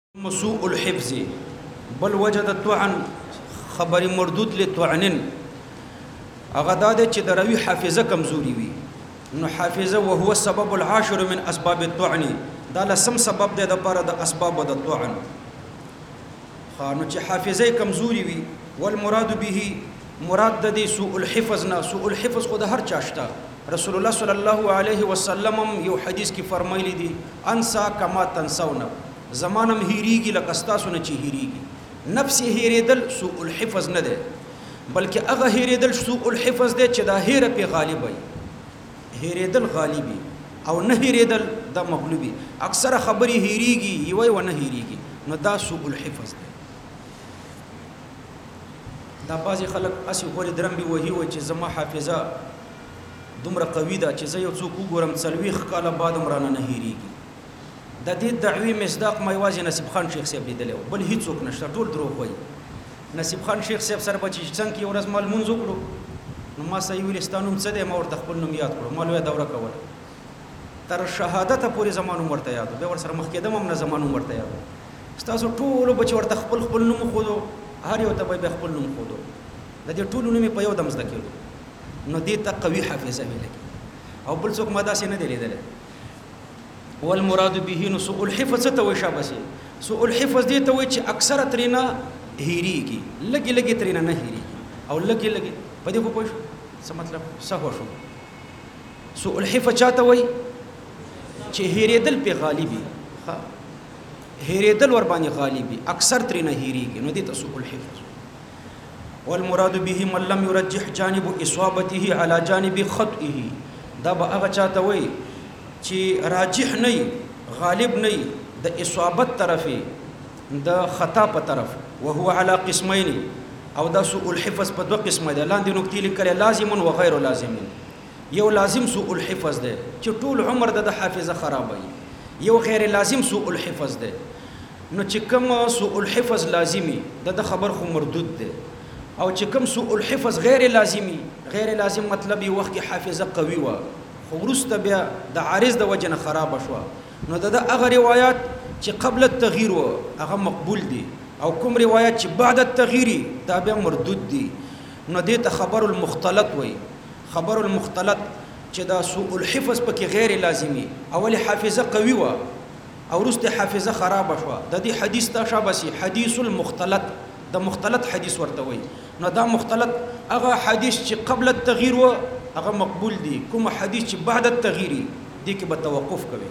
سوء الحفظ بل وجد الطعن خبر مردود لطعنن اغداد چې دروي حافظه کمزوري وي نو حافظه وهو السبب العاشر من اسباب الطعن دا لسم سبب ده د پر د اسباب د طعن خانو چې حافظه کمزوري وي والمراد به مراد د سوء الحفظ نه سوء الحفظ خو د هر چاشتا رسول الله صلی الله علیه وسلم یو حدیث کې فرمایلی دي انسا کما تنسون زمانم هیریږي لکه ستاسو نه چې هیریږي نفس هیریدل سوء الحفظ نه ده بلکې هغه هیریدل سوء الحفظ ده چې دا هیره په غالب وي هیریدل غالبي او نه هیریدل د مغلوبي اکثر خبري هیریږي یوي و نه هیریږي نو دا سوء الحفظ ده دا بعضي خلک اسی غوري درم به وਹੀ و چې زما حافظه دومره قوي ده چې زه یو څوک وګورم څلويخ کاله بعد مرانه نه هیریږي د دې دعوی مصداق ما یوازې نصیب خان شیخ صاحب لیدلی بل هیڅوک نشته ټول دروغ وایي نصیب خان شیخ صاحب سره به چې څنګه یو ورځ مال مونځ وکړو نو ما صحیح ویل نوم څه دی ما ورته خپل نوم یاد کړو ما لویه دوره کوله تر شهادته پورې زما نوم ورته یاد و بیا ورسره مخ کېدم هم نه زما نوم ورته یاد و ستاسو ټولو به چې ورته خپل نوم وښودو هر یو ته به یې خپل نوم ښودو د دې ټولو نوم یې په یو دم زده کېدو نو دې ته قوي حافظه ویل کېږي او بل څوک ما داسې نه دی لیدلی والمراد به سوء الحفظ ته شابسي سوء الحفظ دي ته چې اکثر ترینا هیریږي لګي ترینا نه هیریږي او لګي په دې کو پوه څه مطلب څه شو سوء الحفظ چاته وای چې هیریدل په غالبي هیریدل ور باندې غالبي اکثر ترینا هیریږي نو دې ته سوء الحفظ والمراد به من لم يرجح جانب اصابته على جانب خطئه دا به هغه چاته وای چې راجح نه غالب نه د اصابت طرفي د خطا په طرف وهو على قسمين او دا سوء الحفظ په دوه قسمه ده لاندې نکتې لیکل لازم او غیر لازم یو لازم سوء الحفظ ده چې ټول عمر د حافظه خرابوي یو غیر لازم سوء الحفظ ده نو چې کوم سوء الحفظ لازمي د خبر خو مردود ده او چې کوم سوء الحفظ غیر لازم مطلب یو وخت حافظه قوي و ورسته بیا د عارض د وجنه خراب شو نو د هغه روایت چې قبل التغییر و هغه مقبول دي او کوم روایت چې بعد التغییر دا بیا مردود دي نو دې ته خبر المختلط وای خبر المختلط چې دا سوء الحفظ پکې غیر لازمي اول حافظه قوي و او ورسته حافظه خراب شو د دې حدیث ته شابسي حدیث المختلط د مختلط حدیث ورته وای نو دا مختلط هغه حدیث چې قبل التغییر و هغه مقبول دي کوم حدیث چې بعد التغییر دي کې به توقف کوي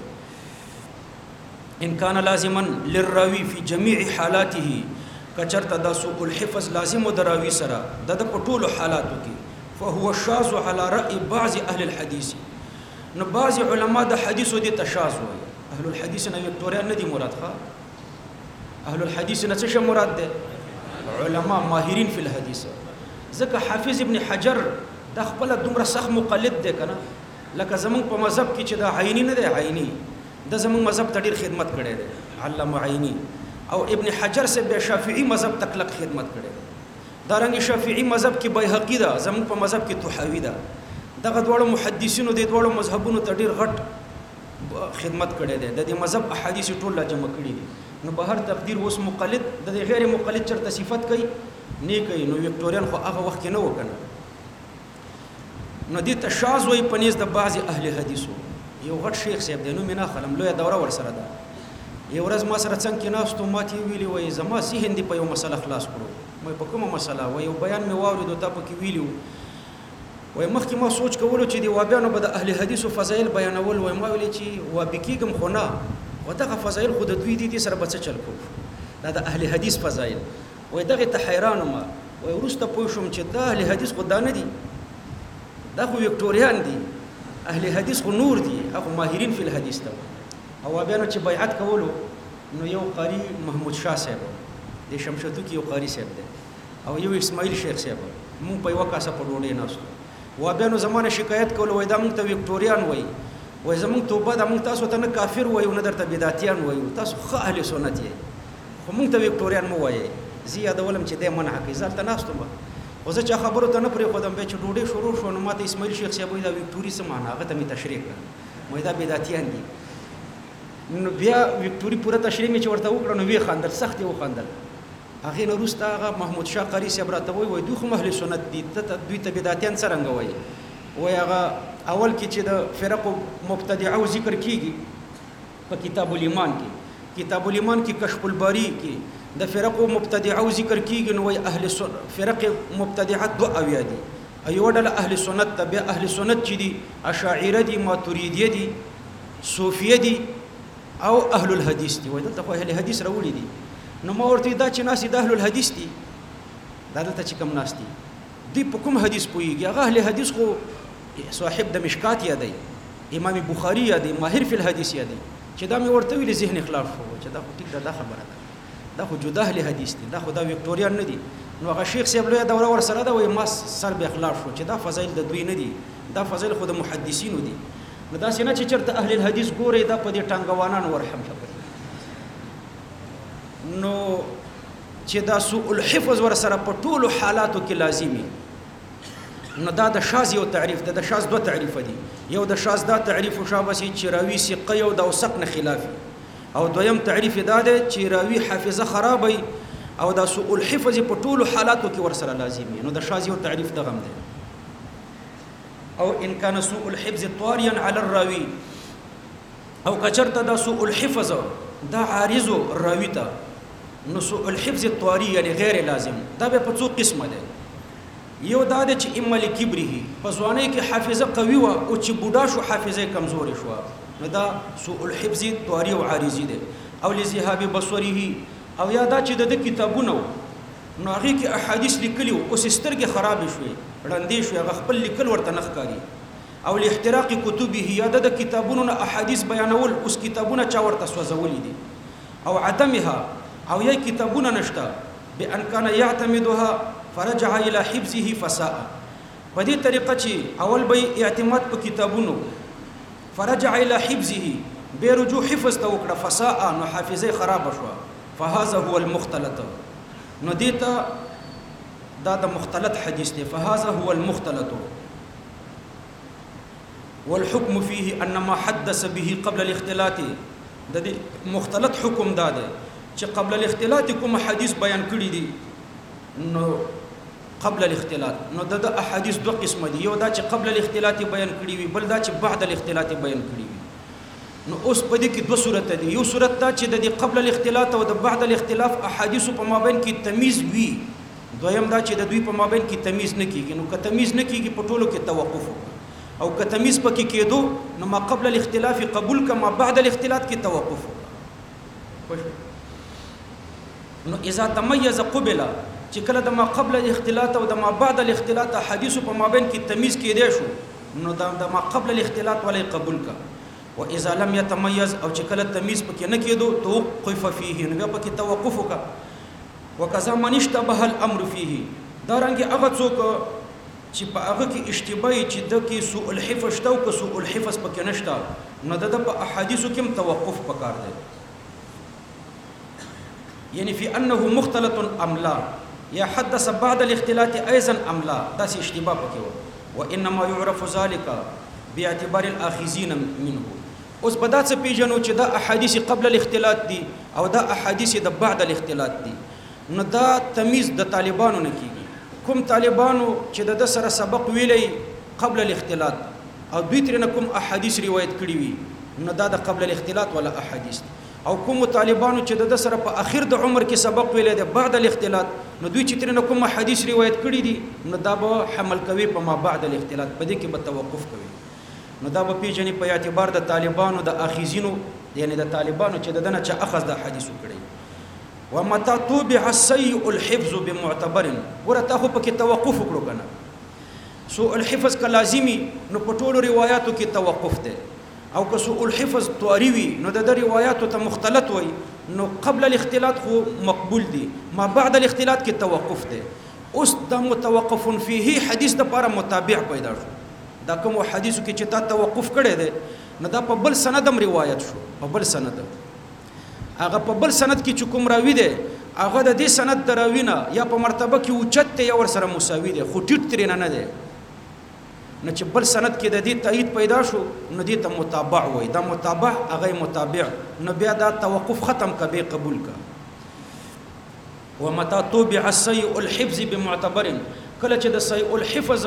ان كان لازما للراوي في جميع حالاته کچرته د سوء الحفظ لازم د راوي سره د ټولو حالاتو کې فهو الشاذ على راي بعض اهل الحديث نو بعض علما د حدیث دي تشاذ وي اهل الحديث نه وکټوريا نه دي مراد ښه اهل الحديث نه څه مراد ده علما ماهرين في الحديث ځکه حافظ ابن حجر د خپل دومره سخت مقلد دی کنه لکه زمونږ په مذهب کې چې دا عیني نه دی عیني د زمونږ مذهب ته ډیر خدمت کړی دی علامه عیني او ابن حجر سے به شافعي مذهب تکلق خدمت کړی دی دا رنګ شافعي مذهب کې بیهقي ده زمونږ په مذهب کې طحاوي ده دغه ډول محدثینو د ډول مذهبونو ته ډیر غټ خدمت کړی دی د دې مذهب احادیث ټول جمع کړي دي نو به هر تقدیر اوس مقلد د غیر مقلد چرته صفت کوي نه کوي نو وکټوريان خو هغه وخت کې نه وکنه نو دې تشاذ وي پنيز د بعض اهل حدیثو یو غټ شیخ صاحب دی نو مینا خلم لوی دوره ور سره ده یو ورځ ما سره څنګه کې ناستو ماته ویلی وای زما سي هندي په یو مسله خلاص کړو مې په کومه مسله وای یو بیان مې واورید ته په کې ویلو وای مخکې ما سوچ کولو چې دی وابیانو به د اهل حدیثو فضایل بیانول وای ما ویل چې وابکیګم خو نه ودغه فضایل خود دوی دي سره بچ چل کو دا د اهل حدیث فضایل وای دغه ته حیران ما وای ورسته پوه شوم چې د اهل حدیث خو دا نه دي دا خو وکټوریان دي اهل حدیث خو نور دي هغه ماهرین فی الحدیث ته او بیا چې بیعت کولو نو یو قاری محمود شاه صاحب د شمشتو کې یو قاری صاحب دی او یو اسماعیل شیخ صاحب مونږ په یو کاسه په ډوډۍ ناستو و بیا نو زمانه شکایت کول وای دا مونږ ته وکټوریان وای زمونږ توبه دا مونږ تاسو ته نه کافر وای او نه درته بدعتیان وای تاسو خو اهل سنت یې خو مونږ ته وکټوریان مو وای زیاده ولم چې د منع کوي ځل ته ناستو خو زه چې خبرو ته نه پرې خودم به چې ډوډۍ شروع شو نو ماته اسماعیل شیخ صاحب دا وکټوري څه معنا هغه ته می تشریح کړ مې دا بدعتیان دي نو بیا وکټوري پوره تشریح مې چې ورته وکړه نو وی خندل سخت یې وخندل هغې نه وروسته هغه محمود شاه قاري صاحب راته وایي دوی خو اهل سنت دي دوی ته بدعتیان څرنګه وایي وایي هغه اول کې چې د فرقو مبتدعو ذکر کېږي په کتاب الایمان کې کتاب الایمان کې کشف الباری کې د فرقو مبتدعو ذکر کېږي نو وایي اهل فرق مبتدعه 2 اویا دي یو ډله اهل سنت ته بیا اهل سنت چې دي اشاعره دي ماتوریدیه دي صوفیه دي او اهل الحديث دي وایي دلته خو اهل حدیث راوړي دي نو ما ورته دا چې ناس د اهل الحديث دي دا دلته چې کوم ناس دي دوی په کوم حدیث پوهېږي هغه اهل حدیث خو صاحب د مشکات یادی امام بخاری یادی ماهر فی الحدیث یادی چې دا مې ورته ویلي ذهن خلاف شو چې دا خو ټیک ده دا خبره ده دا خو جدا اهل حدیث دي دا خو دا وکټوریان نه دي نو هغه شیخ صاحب لویه دوره ورسره ده وایي ما سر به خلاف شو چې دا فضایل د دوی نه دي دا فضایل خو د محدثینو دي نو داسې نه چې چېرته اهل الحدیث ګورئ دا په دې ټانګوانانو ورحم شوی نو چې دا سوء الحفظ ورسره په ټولو حالاتو کې لازمي نو دا د شاذ یو تعریف ده د شاذ 2 تعریف دي یو د شاذ دا تعریف شابسي چې راوي ثقه یو د اوثق نه خلافي او دویم تعریف دا ده چې راوي حافظه خرابي او دا سوء الحفظ په ټولو حالاتو کې ورسره لازمي نو د شاذ یو تعریف ده غم ده او ان كان سوء الحفظ طاريا على الراوي او کچرته دا سوء الحفظ دا عارض راوي ته نو سوء الحفظ الطاري یعنی غیر لازم دا به په څو قسمه ده یو دا ده چې اما لکبره په ځوانۍ کې حافظه قوي و او چې بوډا شو حافظه کمزوري شو نو دا سوء الحفظ طاري او عارضي ده او لذهاب بصره او یا دا چې د کتابونو نو هغه کې احادیث لیکلي او سترګې خراب شوي وړاندې شو هغه خپل لیکل ورته نخکاری او لاحتراق کتبه یا د کتابونو نه احادیث بیانول اوس کتابونه چا ورته سوځولې دي او عدمها او یا کتابونه نشته بان کان يعتمدها فرجع الى حفظه فساء په دې طریقه چې اول به اعتماد په کتابونو فرجع الى حفظه به رجوع حفظ ته وکړه فساء نو حافظه خراب شو فهذا هو المختلط نو دیتا دا د مختلط حدیث دی فهذا هو المختلط والحكم فيه ان ما حدث به قبل الاختلاط د دې مختلط حکم دا دی چې قبل الاختلاط کوم حدیث بیان کړی دي نو قبل الاختلاط نو د احادیث 2 قسم دي یو دا چې قبل الاختلاط بیان کړی وي بل دا چې بعد الاختلاط بیان کړی وي نو اوس په دې کې 2 صورت دي یو صورت دا چې د قبل الاختلاط او د بعد الاختلاف احادیث په مابین کې تمیز وي دویم دا چې د دوی په مابین کې تمیز نه کیږي نو که تمیز نه کیږي په ټولو کې توقف او که تمیز پکې کېدو نو ما قبل الاختلاف قبول کما بعد الاختلاط کې توقف نو اذا تميز قبل چې کله د ما قبل الاختلاط او د ما بعد الاختلاط احادیث په مابین کې تمیز کېدې شو نو د ما قبل الاختلاط ولې قبول کا و اذا لم يتميز او چې کله تمیز پکې نه کېدو توقف فيه نو پکې توقف وکړه وکذا من اشتبه الامر فيه دا رنګ هغه څوک چې په هغه کې اشتباه چې د کې سوء الحفظ شته او که سوء الحفظ پکې نشته نو د په احادیثو کې توقف پکار دی یعنی فی انه مختلط ام لا یا حدث بعد الاختلاط ايضا ام لا دا سي اشتباه پکې و وانما يعرف ذلك باعتبار الاخذين منه اوس بدات څه پیژنو چې دا احادیث قبل الاختلاط دي او دا احادیث د بعد الاختلاط دي نو دا تمیز د طالبانو نه کیږي کوم طالبانو چې د سره سبق ویلي قبل الاختلاط او دوی ترنه کوم احادیث روایت کړي وي نو دا د قبل الاختلاط ولا احادیث او کوم طالبانو چې د سره په اخر د عمر کې سبق ویلي د بعد الاختلاط نو دوی چې ترنه کوم احادیث روایت کړي دي نو دا به حمل کوي په ما بعد الاختلاط په دې کې به توقف کوي نو دا به پیژنې په اعتبار د طالبانو د اخیزینو یعنی د طالبانو چې دنه چې اخذ د حدیثو کړي ومتى توبع السيء الحفظ بمعتبر ورته خو پکې توقف وکړو کنه سوء الحفظ کا لازمی نو په ټولو روایتو کې توقف ده او که سوء الحفظ طاری وي نو د روایتو ته مختلط وي نو قبل الاختلاط خو مقبول دي ما بعد الاختلاط کې توقف ده اوس د متوقف فيه حدیث د لپاره متابع پیدا شو دا کوم حدیثو کې چې تا توقف کړي ده نو دا په بل سندم روایت شو په بل سند هغه په بل سند کې چې کوم راوي دی هغه د دې سند دراوینه یا په مرتبه کې اوچت یا ور سره مساوي دی خو ټیټ ترې نه دی نو چې بل سند کې د دې تایید پیدا شو نو دې ته متابع وای دا متابع هغه متابع نو بیا دا توقف ختم کبه قبول کا ومتى توبع السيء الحفظ بمعتبر کله چې د سيء الحفظ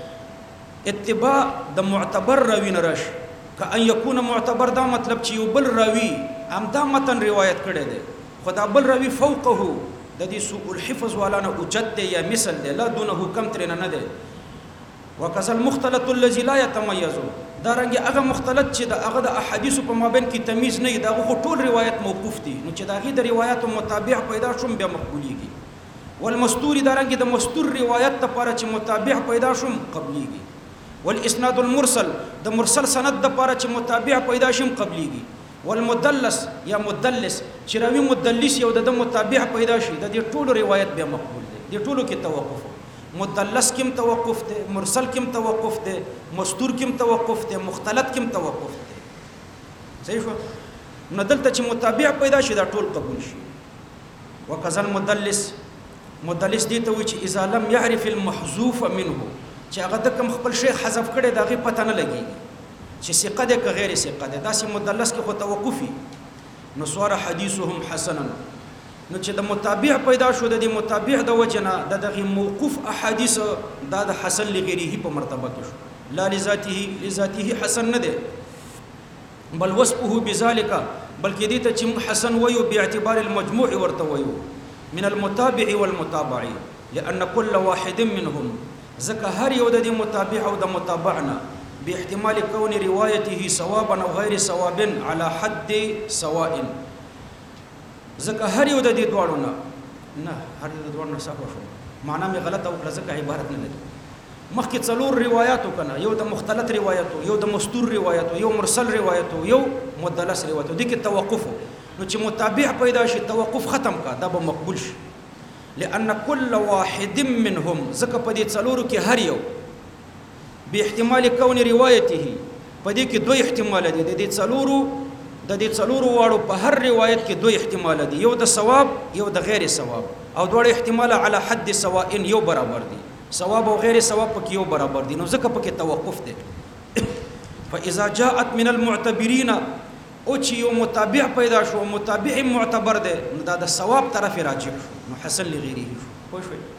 اتباع د معتبر راوی نرش ک ان يكون معتبر دا مطلب چې یو بل راوی هم دا متن روایت کړي دي خدا بل راوی فوقه د دې سوء الحفظ والا نه اوجت دی یا مثل دی لا دونه کم تر نه دی وکذا المختلط الذي لا يتميز دا رنګ هغه مختلط چې د هغه د احادیث په مابین کې تمیز نه دا غو ټول روایت موقوف دي نو چې دا غي د روایت متابع پیدا شوم بیا مقبوليږي والمستور دا رنګ د مستور روایت ته لپاره چې متابع پیدا شوم قبليږي والاسناد المرسل د مرسل سند د لپاره چې متابع پیدا شوم قبليږي والمدلس یا مدلس چې راوی مدلس یو د متابع پیدا شي د دې ټول روایت بیا مقبول دي د ټولو کې توقف مدلس کم توقف ده مرسل کم توقف ده مستور کم توقف ده مختلط کم توقف ده صحیح شو نو دلته چې متابع پیدا شي دا ټول قبول شي وکذا المدلس مدلس دي ته وي چې اذا لم يعرف المحذوف منه چې هغه د کوم خپل شی حذف کړي دا غي پته نه لګي چې ثقه ده که غیر ثقه ده دا سي مدلس کې خو توقفي نو سوار حدیثهم حسنا نو چې د متابع پیدا شو د متابع د وجنه د دغه موقوف احادیث د حسن لغیره په مرتبه کې شو لا لذاته حسن نه ده بل وصفه بذلك بلکې دې ته چې حسن ويو باعتبار المجموع ورته ويو من المتابع والمتابع لان كل واحد منهم ذکر هر یو د متابع او د متابعنا باحتمال كون روايته صوابا او غیر صواب على حد سواء ځکه هر یو د دې دواړو نه هر د دواړو نه صحو شو معنا مې غلط او ځکه عبارت نه لري مخکې څلور روایتو کنه یو د مختلط روایتو یو د مستور روایتو یو مرسل روایتو یو مدلس روایتو دي کې توقف نو چې متابع پیدا شي توقف ختم کا دا به مقبول شي لان كل واحد منهم ځکه په دې څلورو کې هر یو به احتمال کون روایته په دې کې دوه احتمال دي د دې څلورو واړو په هر روایت کې دوه احتمال دي یو د ثواب یو د غیر ثواب او دوه احتمال علی حد سواء یو برابر دي ثواب او غیر ثواب پکې یو برابر دي نو ځکه پکې توقف دي فاذا جاءت من المعتبرين او چې یو متابع پیدا شو متابع معتبر ده نو دا د ثواب طرف راجع شو نو حسن لغیره شو خو شوي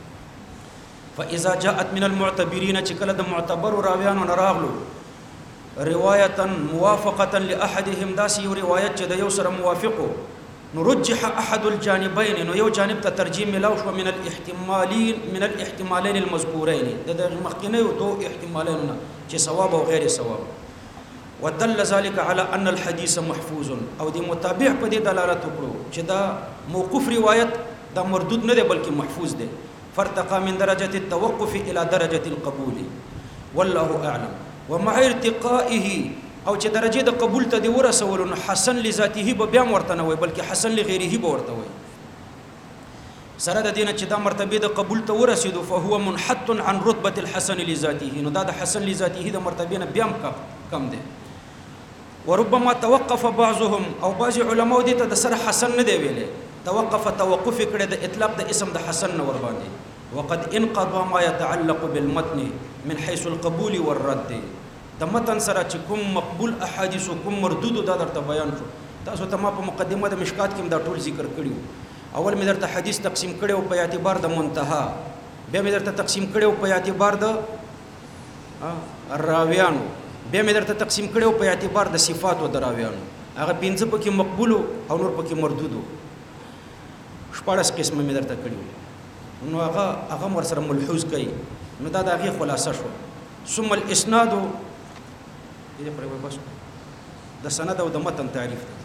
فاذا جاءت من المعتبرين چې کله د معتبر راویانو نراغلو روايه موافقه لاحدهم داسي روايت چې د یو سره موافقو نرجح احد الجانبين نو یو جانب ته ترجیح ملاو شو من الاحتمالين المذكورين د مخکینه دو احتمالين چې ثواب او غیر ثواب ودل ذلك على ان الحديث محفوظ او د متابع په دې دلالت وکړو چې دا موقوف روایت دا مردود نه دی بلکې محفوظ دی فرتقى من درجه التوقف الى درجه القبول والله اعلم ومع ارتقائه او چې درجه د قبول ته دی ورسول نو حسن لذاته به بیا ورته نه وي بلکې حسن لغیره به ورته وي سره د دینه چې دا مرتبه د قبول ته ورسېدو فهو منحط عن رتبه الحسن لذاته نو دا د حسن لذاته د مرتبه نه بیا کم دی وربما توقف بعضهم او بعض علماء دي ته د سره حسن نه دی ویلې توقف کړي د اطلاق د اسم د حسن نه ور باندې وقد انقضى ما يتعلق بالمتن من حيث القبول والرد د متن سره چې کوم مقبول احادیث او کوم مردود دا درته بیان شو تاسو ته ما په مقدمه د مشکات کې دا ټول ذکر کړیو اول مې درته حدیث تقسیم کړو په اعتبار د منتها بیا مې درته تقسیم کړو په اعتبار د راویانو بیا مې درته تقسیم کړو په اعتبار د صفات او د راویانو هغه پنځه پکې مقبول او نور پکې مردود شپږ قسمه مې درته کړیو نو هغه ور سره ملحوظ کړي نو دا د هغه خلاصه شو ثم الاسناد دې پر بس د سند او د متن تعریف